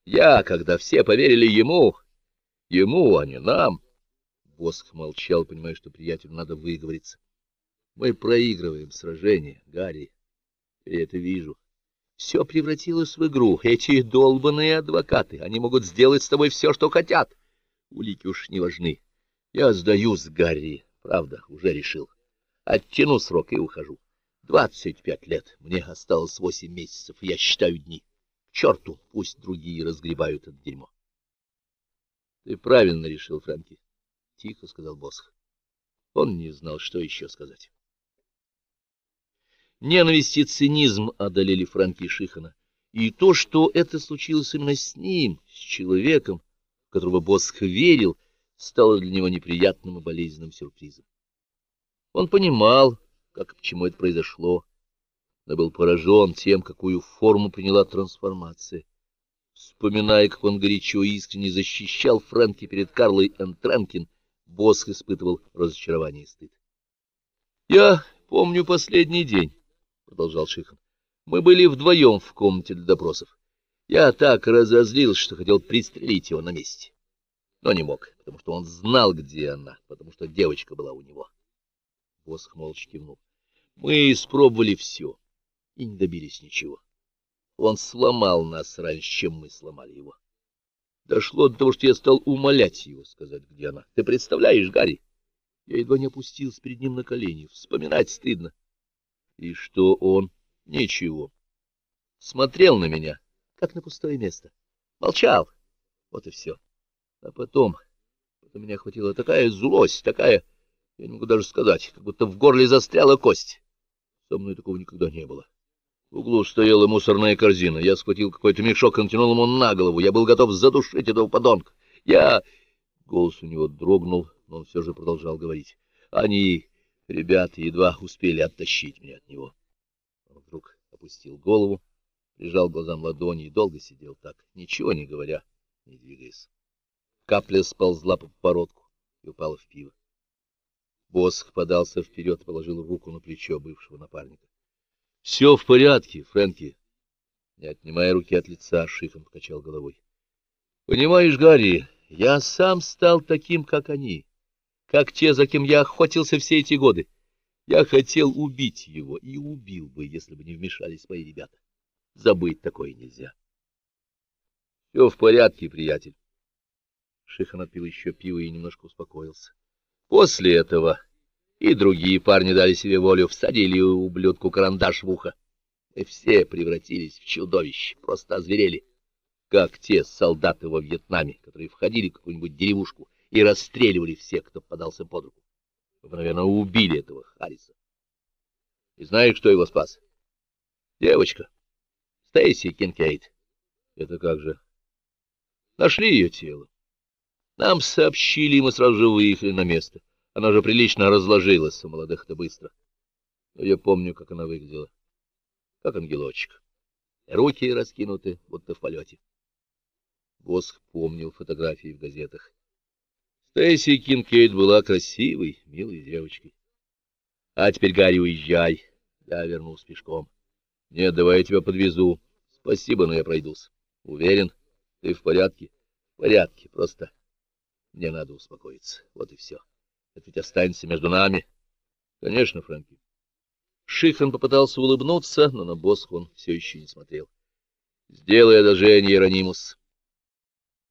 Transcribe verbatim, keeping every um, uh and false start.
Я, когда все поверили ему, ему, а не нам. Босх молчал, понимая, что приятелю надо выговориться. Мы проигрываем сражение, Гарри. Я это вижу. Все превратилось в игру. Эти долбаные адвокаты, они могут сделать с тобой все, что хотят. Улики уж не важны. Я сдаюсь, Гарри. Правда, уже решил. Оттяну срок и ухожу. Двадцать пять лет. Мне осталось восемь месяцев, и я считаю дни. К черту, пусть другие разгребают это дерьмо. — Ты правильно решил, Фрэнки, — тихо сказал Босх. Он не знал, что еще сказать. Ненависть и цинизм одолели Фрэнки Шихана. И то, что это случилось именно с ним, с человеком, в которого Босх верил, стало для него неприятным и болезненным сюрпризом. Он понимал, как и почему это произошло, но был поражен тем, какую форму приняла трансформация. Вспоминая, как он горячо и искренне защищал Фрэнки перед Карлой Энтренкин, Босх испытывал разочарование и стыд. — Я помню последний день, — продолжал Шихан. — Мы были вдвоем в комнате для допросов. Я так разозлился, что хотел пристрелить его на месте. Но не мог, потому что он знал, где она, потому что девочка была у него. Босх молча кивнул. Мы испробовали все и не добились ничего. Он сломал нас раньше, чем мы сломали его. Дошло до того, что я стал умолять его сказать, где она. Ты представляешь, Гарри? Я едва не опустился перед ним на колени. Вспоминать стыдно. И что он? Ничего. Смотрел на меня, как на пустое место. Молчал. Вот и все. А потом... Потом меня охватила такая злость, такая... Я не могу даже сказать, как будто в горле застряла кость. Со мной такого никогда не было. В углу стояла мусорная корзина. Я схватил какой-то мешок и натянул ему на голову. Я был готов задушить этого подонка. Я... Голос у него дрогнул, но он все же продолжал говорить. Они, ребята, едва успели оттащить меня от него. Он вдруг опустил голову, прижал глазам ладони и долго сидел так, ничего не говоря, не двигаясь. Капля сползла по подбородку и упала в пиво. Босх подался вперед и положил руку на плечо бывшего напарника. — Все в порядке, Фрэнки. Не отнимая руки от лица, Шихан покачал головой. — Понимаешь, Гарри, я сам стал таким, как они, как те, за кем я охотился все эти годы. Я хотел убить его и убил бы, если бы не вмешались мои ребята. Забыть такое нельзя. — Все в порядке, приятель. Шихан отпил еще пиво и немножко успокоился. После этого и другие парни дали себе волю, всадили ублюдку карандаш в ухо. Мы все превратились в чудовищ, просто озверели, как те солдаты во Вьетнаме, которые входили в какую-нибудь деревушку и расстреливали всех, кто подался под руку. Вы, наверное, убили этого Харриса. И знаешь, кто его спас? Девочка. Стейси Кинкейд. Это как же? Нашли ее тело. Нам сообщили, и мы сразу же выехали на место. Она же прилично разложилась, у молодых-то быстро. Но я помню, как она выглядела. Как ангелочек. Руки раскинуты, будто в полете. Босх помнил фотографии в газетах. Стейси Кинкейд была красивой, милой девочкой. А теперь, Гарри, уезжай. Я вернусь пешком. Нет, давай я тебя подвезу. Спасибо, но я пройдусь. Уверен, ты в порядке? В порядке, просто... Мне надо успокоиться. Вот и все. Это ведь останется между нами. Конечно, Фрэнки. Шихан попытался улыбнуться, но на Босха он все еще не смотрел. Сделай одолжение, Иеронимус.